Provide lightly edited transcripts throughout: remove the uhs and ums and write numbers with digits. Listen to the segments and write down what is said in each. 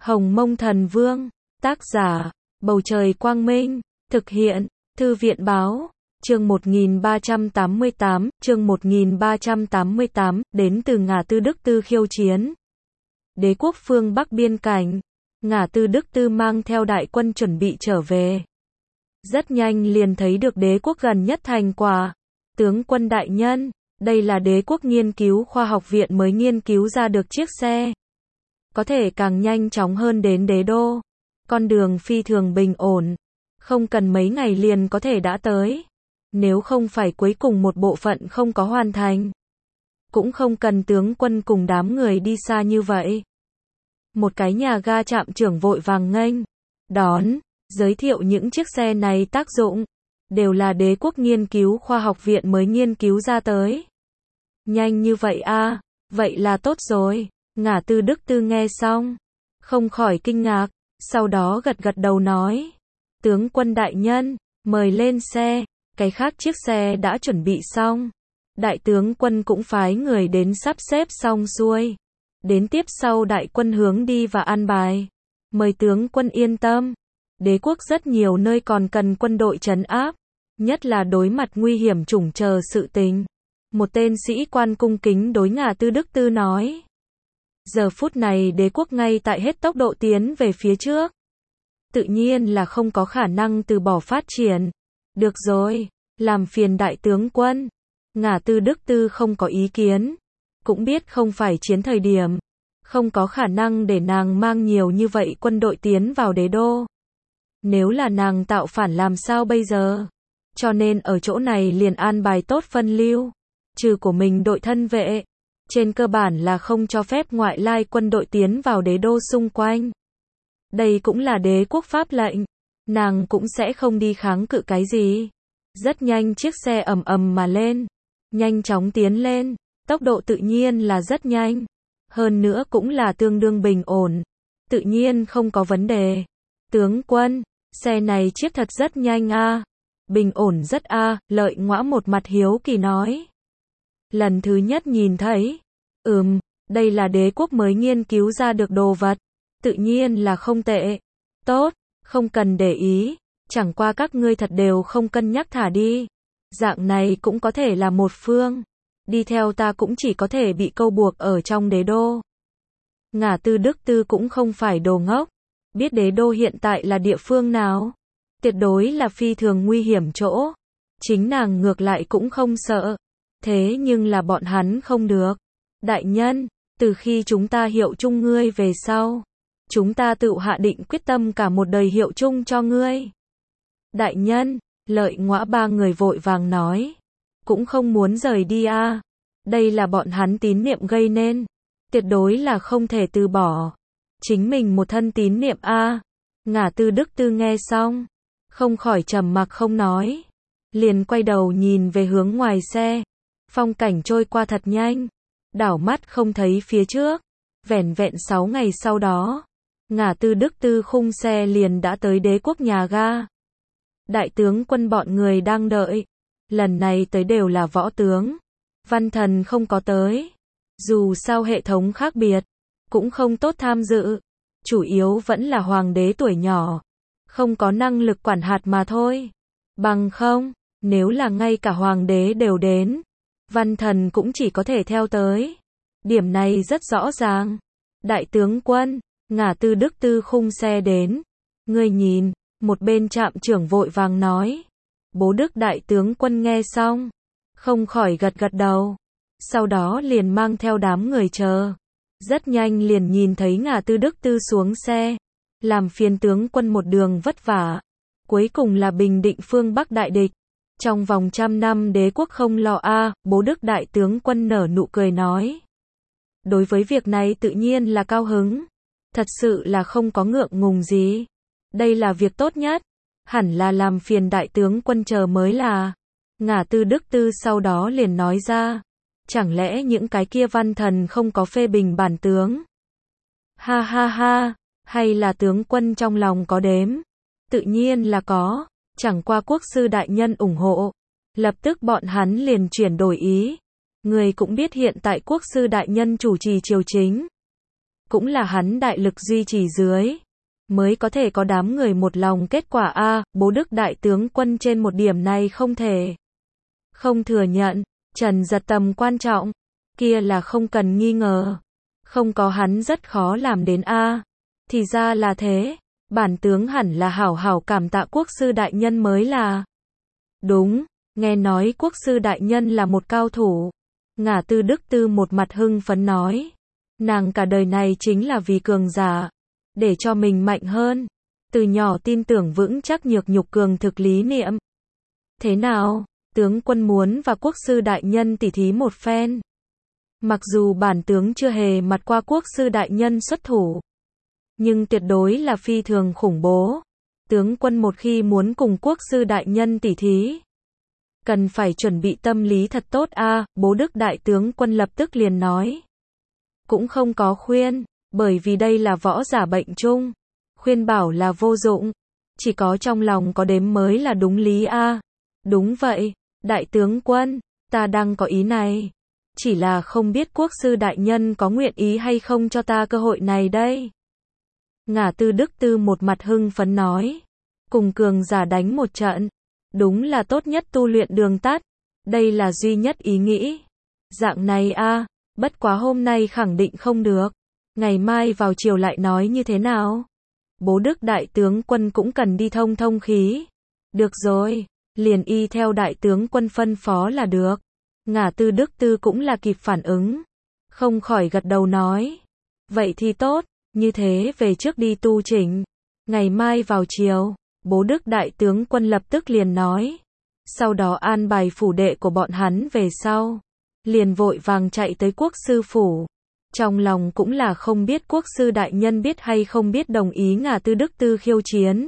Hồng Mông Thần Vương, tác giả, Bầu Trời Quang Minh, thực hiện, Thư viện Báo, chương 1388, đến từ Ngả Tư Đức Tư khiêu chiến. Đế quốc phương Bắc biên cảnh, Ngả Tư Đức Tư mang theo đại quân chuẩn bị trở về. Rất nhanh liền thấy được đế quốc gần nhất thành quả. Tướng quân đại nhân, đây là đế quốc nghiên cứu khoa học viện mới nghiên cứu ra được chiếc xe. Có thể càng nhanh chóng hơn đến đế đô. Con đường phi thường bình ổn. Không cần mấy ngày liền có thể đã tới. Nếu không phải cuối cùng một bộ phận không có hoàn thành. Cũng không cần tướng quân cùng đám người đi xa như vậy. Một cái nhà ga trạm trưởng vội vàng nghênh đón, giới thiệu những chiếc xe này tác dụng. Đều là đế quốc nghiên cứu khoa học viện mới nghiên cứu ra tới. Nhanh như vậy à, vậy là tốt rồi. Ngả Tư Đức Tư nghe xong, không khỏi kinh ngạc, sau đó gật gật đầu nói. Tướng quân đại nhân, mời lên xe, cái khác chiếc xe đã chuẩn bị xong. Đại tướng quân cũng phái người đến sắp xếp xong xuôi. Đến tiếp sau đại quân hướng đi và an bài. Mời tướng quân yên tâm. Đế quốc rất nhiều nơi còn cần quân đội trấn áp. Nhất là đối mặt nguy hiểm chủng chờ sự tình. Một tên sĩ quan cung kính đối Ngả Tư Đức Tư nói. Giờ phút này đế quốc ngay tại hết tốc độ tiến về phía trước. Tự nhiên là không có khả năng từ bỏ phát triển. Được rồi, làm phiền đại tướng quân. Ngả Tư Đức Tư không có ý kiến. Cũng biết không phải chiến thời điểm. Không có khả năng để nàng mang nhiều như vậy quân đội tiến vào đế đô. Nếu là nàng tạo phản làm sao bây giờ? Cho nên ở chỗ này liền an bài tốt phân lưu. Trừ của mình đội thân vệ. Trên cơ bản là không cho phép ngoại lai quân đội tiến vào đế đô xung quanh. Đây cũng là đế quốc pháp lệnh. Nàng cũng sẽ không đi kháng cự cái gì. Rất nhanh chiếc xe ầm ầm mà lên. Nhanh chóng tiến lên. Tốc độ tự nhiên là rất nhanh. Hơn nữa cũng là tương đương bình ổn. Tự nhiên không có vấn đề. Tướng quân, xe này chiếc thật rất nhanh a. Bình ổn rất a. Lợi Ngõa một mặt hiếu kỳ nói. Lần thứ nhất nhìn thấy. Đây là đế quốc mới nghiên cứu ra được đồ vật. Tự nhiên là không tệ. Tốt, không cần để ý. Chẳng qua các ngươi thật đều không cân nhắc thả đi. Dạng này cũng có thể là một phương. Đi theo ta cũng chỉ có thể bị câu buộc ở trong đế đô. Ngả Tư Đức Tư cũng không phải đồ ngốc. Biết đế đô hiện tại là địa phương nào. Tuyệt đối là phi thường nguy hiểm chỗ. Chính nàng ngược lại cũng không sợ. Thế nhưng là bọn hắn không được. Đại nhân, từ khi chúng ta hiệu chung ngươi về sau. Chúng ta tự hạ định quyết tâm cả một đời hiệu chung cho ngươi. Đại nhân, Lợi Ngõa ba người vội vàng nói. Cũng không muốn rời đi a. Đây là bọn hắn tín niệm gây nên. Tuyệt đối là không thể từ bỏ. Chính mình một thân tín niệm a. Ngả Tư Đức Tư nghe xong. Không khỏi trầm mặc không nói. Liền quay đầu nhìn về hướng ngoài xe. Phong cảnh trôi qua thật nhanh. Đảo mắt không thấy phía trước. Vẻn vẹn 6 ngày sau đó. Ngả Tư Đức Tư khung xe liền đã tới đế quốc nhà ga. Đại tướng quân bọn người đang đợi. Lần này tới đều là võ tướng. Văn thần không có tới. Dù sao hệ thống khác biệt. Cũng không tốt tham dự. Chủ yếu vẫn là hoàng đế tuổi nhỏ. Không có năng lực quản hạt mà thôi. Bằng không, nếu là ngay cả hoàng đế đều đến. Văn thần cũng chỉ có thể theo tới. Điểm này rất rõ ràng. Đại tướng quân, Ngả Tư Đức Tư khung xe đến. Ngươi nhìn, một bên trạm trưởng vội vàng nói. Bố Đức đại tướng quân nghe xong. Không khỏi gật gật đầu. Sau đó liền mang theo đám người chờ. Rất nhanh liền nhìn thấy Ngả Tư Đức Tư xuống xe. Làm phiền tướng quân một đường vất vả. Cuối cùng là bình định phương Bắc đại địch. Trong vòng 100 năm đế quốc không lo a. Bố Đức đại tướng quân nở nụ cười nói. Đối với việc này tự nhiên là cao hứng. Thật sự là không có ngượng ngùng gì. Đây là việc tốt nhất. Hẳn là làm phiền đại tướng quân chờ mới là. Ngả Tư Đức Tư sau đó liền nói ra. Chẳng lẽ những cái kia văn thần không có phê bình bản tướng? Ha ha ha, hay là tướng quân trong lòng có đếm? Tự nhiên là có. Chẳng qua quốc sư đại nhân ủng hộ. Lập tức bọn hắn liền chuyển đổi ý. Người cũng biết hiện tại quốc sư đại nhân chủ trì triều chính. cũng là hắn đại lực duy trì dưới, mới có thể có đám người một lòng kết quả a. Bố Đức đại tướng quân trên một điểm này không thể không thừa nhận, Trần Giật tầm quan trọng, kia là không cần nghi ngờ. Không có hắn rất khó làm đến a. Thì ra là thế, bản tướng hẳn là hảo hảo cảm tạ quốc sư đại nhân mới là. Đúng, nghe nói quốc sư đại nhân là một cao thủ. Ngả Tư Đức Tư một mặt hưng phấn nói. Nàng cả đời này chính là vì cường giả, để cho mình mạnh hơn. Từ nhỏ tin tưởng vững chắc nhược nhục cường thực lý niệm. Thế nào, tướng quân muốn và quốc sư đại nhân tỉ thí một phen. Mặc dù bản tướng chưa hề mặt qua quốc sư đại nhân xuất thủ, nhưng tuyệt đối là phi thường khủng bố. Tướng quân một khi muốn cùng quốc sư đại nhân tỉ thí, cần phải chuẩn bị tâm lý thật tốt a. Bố Đức đại tướng quân lập tức liền nói. Cũng không có khuyên, bởi vì đây là võ giả bệnh chung. Khuyên bảo là vô dụng, chỉ có trong lòng có đếm mới là đúng lý a. Đúng vậy, đại tướng quân, ta đang có ý này. Chỉ là không biết quốc sư đại nhân có nguyện ý hay không cho ta cơ hội này đây. Ngả Tư Đức Tư một mặt hưng phấn nói. Cùng cường giả đánh một trận, đúng là tốt nhất tu luyện đường tắt. Đây là duy nhất ý nghĩ. Dạng này a, bất quá hôm nay khẳng định không được. Ngày mai vào chiều lại nói như thế nào? Bố Đức đại tướng quân cũng cần đi thông thông khí. Được rồi, liền y theo đại tướng quân phân phó là được. Ngả Tư Đức Tư cũng là kịp phản ứng, không khỏi gật đầu nói. Vậy thì tốt, như thế về trước đi tu chỉnh. Ngày mai vào chiều, bố Đức đại tướng quân lập tức liền nói. Sau đó an bài phủ đệ của bọn hắn về sau. Liền vội vàng chạy tới quốc sư phủ. Trong lòng cũng là không biết quốc sư đại nhân biết hay không biết đồng ý Ngả Tư Đức Tư khiêu chiến.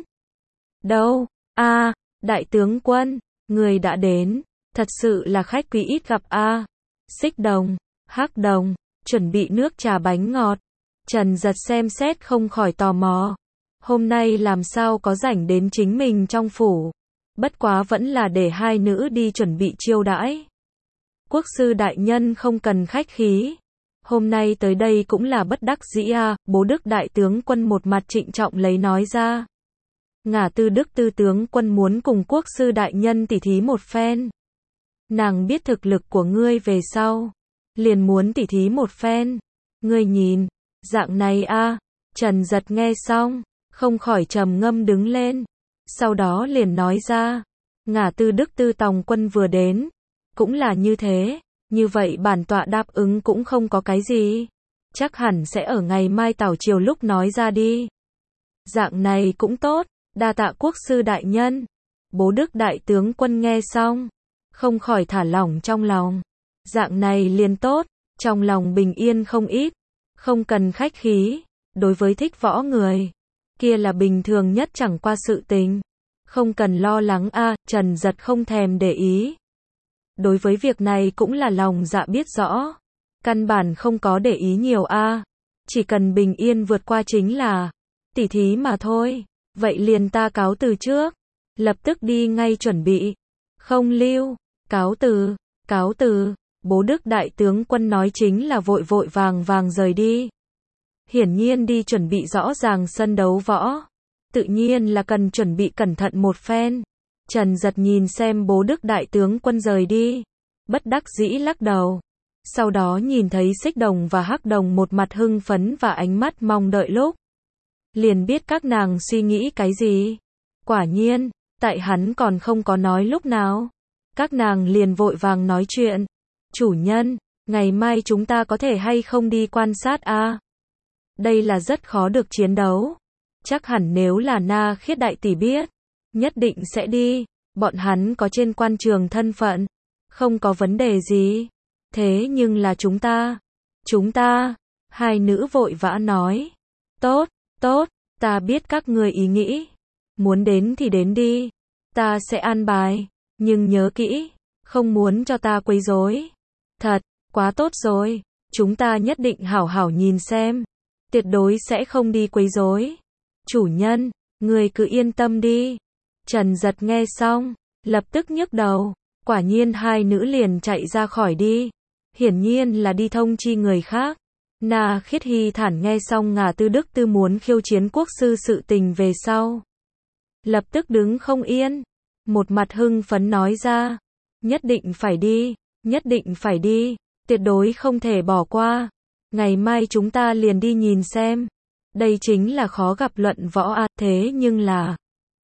Đâu, a, đại tướng quân, người đã đến. Thật sự là khách quý ít gặp a. Xích đồng, hắc đồng, chuẩn bị nước trà bánh ngọt. Trần Giật xem xét không khỏi tò mò. Hôm nay làm sao có rảnh đến chính mình trong phủ. Bất quá vẫn là để hai nữ đi chuẩn bị chiêu đãi. Quốc sư đại nhân không cần khách khí. Hôm nay tới đây cũng là bất đắc dĩ a. Bố Đức đại tướng quân một mặt trịnh trọng lấy nói ra. Ngả Tư Đức Tư tướng quân muốn cùng quốc sư đại nhân tỉ thí một phen. Nàng biết thực lực của ngươi về sau, liền muốn tỉ thí một phen. Ngươi nhìn, dạng này a. Trần Giật nghe xong, không khỏi trầm ngâm đứng lên. Sau đó liền nói ra, Ngả Tư Đức Tư tòng quân vừa đến, cũng là như thế, như vậy bản tọa đáp ứng cũng không có cái gì. Chắc hẳn sẽ ở ngày mai tảo chiều lúc nói ra đi. Dạng này cũng tốt, đa tạ quốc sư đại nhân. Bố Đức đại tướng quân nghe xong, không khỏi thả lỏng trong lòng. Dạng này liền tốt, trong lòng bình yên không ít, không cần khách khí. Đối với thích võ người, kia là bình thường nhất chẳng qua sự tình. Không cần lo lắng a. Trần Giật không thèm để ý. Đối với việc này cũng là lòng dạ biết rõ. Căn bản không có để ý nhiều a. Chỉ cần bình yên vượt qua chính là tỉ thí mà thôi. Vậy liền ta cáo từ trước. Lập tức đi ngay chuẩn bị. Không lưu. Cáo từ. Cáo từ. Bố Đức đại tướng quân nói chính là vội vội vàng vàng rời đi. Hiển nhiên đi chuẩn bị rõ ràng sân đấu võ. Tự nhiên là cần chuẩn bị cẩn thận một phen. Trần Giật nhìn xem bố Đức đại tướng quân rời đi. Bất đắc dĩ lắc đầu. Sau đó nhìn thấy xích đồng và hắc đồng một mặt hưng phấn và ánh mắt mong đợi lúc. Liền biết các nàng suy nghĩ cái gì. Quả nhiên, tại hắn còn không có nói lúc nào. Các nàng liền vội vàng nói chuyện. Chủ nhân, ngày mai chúng ta có thể hay không đi quan sát a? Đây là rất khó được chiến đấu. Chắc hẳn nếu là Na Khiết đại tỷ biết, nhất định sẽ đi. Bọn hắn có trên quan trường thân phận, không có vấn đề gì. Thế nhưng là chúng ta, hai nữ vội vã nói. Tốt, tốt, ta biết các người ý nghĩ. Muốn đến thì đến đi. Ta sẽ an bài, nhưng nhớ kỹ, không muốn cho ta quấy rối. Thật, quá tốt rồi. Chúng ta nhất định hảo hảo nhìn xem. Tuyệt đối sẽ không đi quấy rối. Chủ nhân, người cứ yên tâm đi. Trần Giật nghe xong, lập tức nhức đầu. Quả nhiên hai nữ liền chạy ra khỏi đi. Hiển nhiên là đi thông chi người khác. Na Khiết Hy thản nghe xong Ngà Tư Đức Tư muốn khiêu chiến quốc sư sự tình về sau. Lập tức đứng không yên. Một mặt hưng phấn nói ra. Nhất định phải đi. Nhất định phải đi. Tuyệt đối không thể bỏ qua. Ngày mai chúng ta liền đi nhìn xem. Đây chính là khó gặp luận võ a, thế nhưng là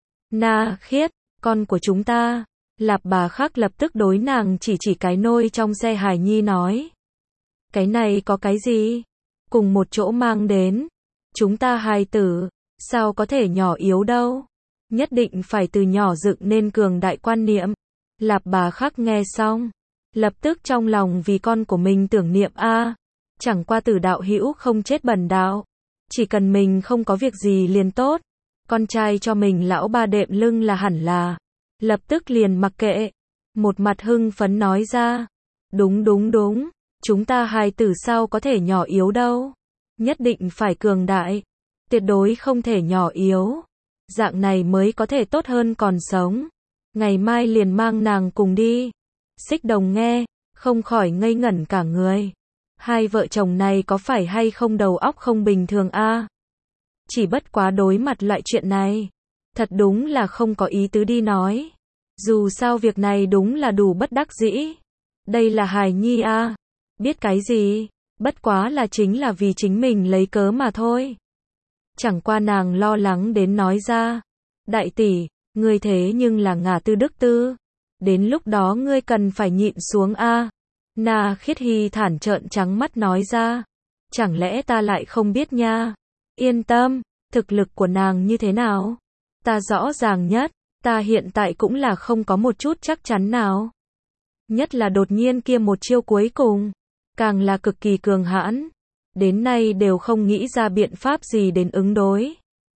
Na Khiết, con của chúng ta. Lạp Bà Khắc lập tức đối nàng chỉ cái nôi trong xe hài nhi nói. Cái này có cái gì? Cùng một chỗ mang đến. Chúng ta hài tử, sao có thể nhỏ yếu đâu? Nhất định phải từ nhỏ dựng nên cường đại quan niệm. Lạp Bà Khắc nghe xong, lập tức trong lòng vì con của mình tưởng niệm a. Chẳng qua Tử đạo hữu không chết bần đạo. Chỉ cần mình không có việc gì liền tốt. Con trai cho mình lão ba đệm lưng là hẳn là. Lập tức liền mặc kệ. Một mặt hưng phấn nói ra. Đúng đúng đúng. Chúng ta hài tử sao có thể nhỏ yếu đâu. Nhất định phải cường đại. Tuyệt đối không thể nhỏ yếu. Dạng này mới có thể tốt hơn còn sống. Ngày mai liền mang nàng cùng đi. Xích Đồng nghe, không khỏi ngây ngẩn cả người. Hai vợ chồng này có phải hay không đầu óc không bình thường a? Chỉ bất quá đối mặt loại chuyện này. Thật đúng là không có ý tứ đi nói. Dù sao việc này đúng là đủ bất đắc dĩ. Đây là hài nhi a. Biết cái gì, bất quá là chính là vì chính mình lấy cớ mà thôi. Chẳng qua nàng lo lắng đến nói ra. Đại tỷ, ngươi thế nhưng là Ngà Tư Đức Tư. Đến lúc đó ngươi cần phải nhịn xuống a. Na Khiết Hy thản trợn trắng mắt nói ra. Chẳng lẽ ta lại không biết nha? Yên tâm, thực lực của nàng như thế nào? Ta rõ ràng nhất, ta hiện tại cũng là không có một chút chắc chắn nào. Nhất là đột nhiên kia một chiêu cuối cùng, càng là cực kỳ cường hãn. Đến nay đều không nghĩ ra biện pháp gì đến ứng đối.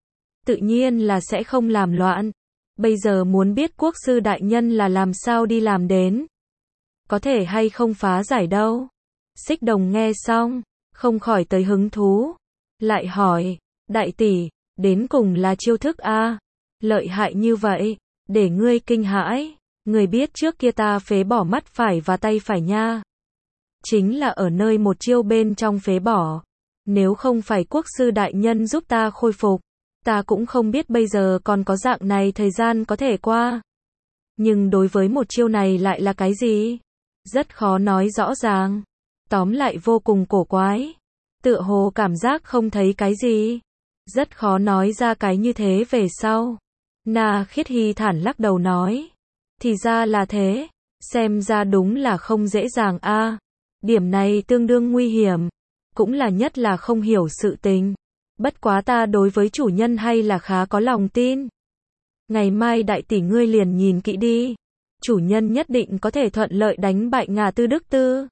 Tự nhiên là sẽ không làm loạn. Bây giờ muốn biết quốc sư đại nhân là làm sao đi làm đến. Có thể hay không phá giải đâu. Xích Đồng nghe xong, không khỏi tới hứng thú. Lại hỏi, đại tỷ, đến cùng là chiêu thức a? Lợi hại như vậy, để ngươi kinh hãi. Ngươi biết trước kia ta phế bỏ mắt phải và tay phải nha. Chính là ở nơi một chiêu bên trong phế bỏ. Nếu không phải quốc sư đại nhân giúp ta khôi phục, ta cũng không biết bây giờ còn có dạng này thời gian có thể qua. Nhưng đối với một chiêu này lại là cái gì? Rất khó nói rõ ràng. Tóm lại vô cùng cổ quái. Tựa hồ cảm giác không thấy cái gì. Rất khó nói ra cái như thế về sau. Na Khiết Hy thản lắc đầu nói. Thì ra là thế. Xem ra đúng là không dễ dàng a. Điểm này tương đương nguy hiểm. Cũng là nhất là không hiểu sự tình. Bất quá ta đối với chủ nhân hay là khá có lòng tin. Ngày mai đại tỷ ngươi liền nhìn kỹ đi. Chủ nhân nhất định có thể thuận lợi đánh bại Ngà Tư Đức Tư.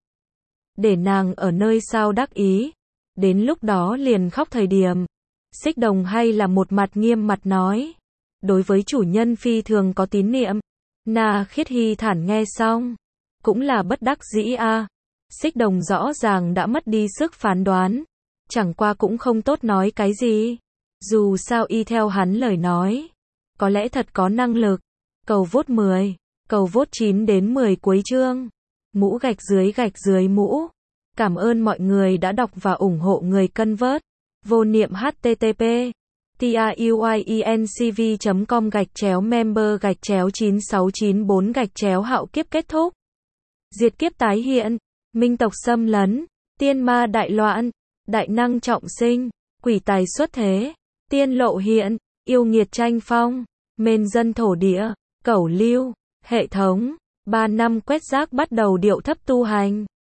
Để nàng ở nơi sao đắc ý. Đến lúc đó liền khóc thời điểm. Xích Đồng hay là một mặt nghiêm mặt nói. Đối với chủ nhân phi thường có tín niệm. Na Khiết Hy thản nghe xong. Cũng là bất đắc dĩ a. Xích Đồng rõ ràng đã mất đi sức phán đoán. Chẳng qua cũng không tốt nói cái gì. Dù sao y theo hắn lời nói. Có lẽ thật có năng lực. Cầu vote 10. Cầu vote 9 đến 10 cuối chương. Mũ gạch dưới mũ. Cảm ơn mọi người đã đọc và ủng hộ người cân vớt. Vô niệm http truyencv.com/member/9694 hạo kiếp kết thúc. Diệt kiếp tái hiện. Minh tộc xâm lấn. Tiên ma đại loạn. Đại năng trọng sinh. Quỷ tài xuất thế. Tiên lộ hiện. Yêu nghiệt tranh phong. Mên dân thổ địa. Cẩu lưu. Hệ thống. 3 năm quét rác bắt đầu điệu thấp tu hành.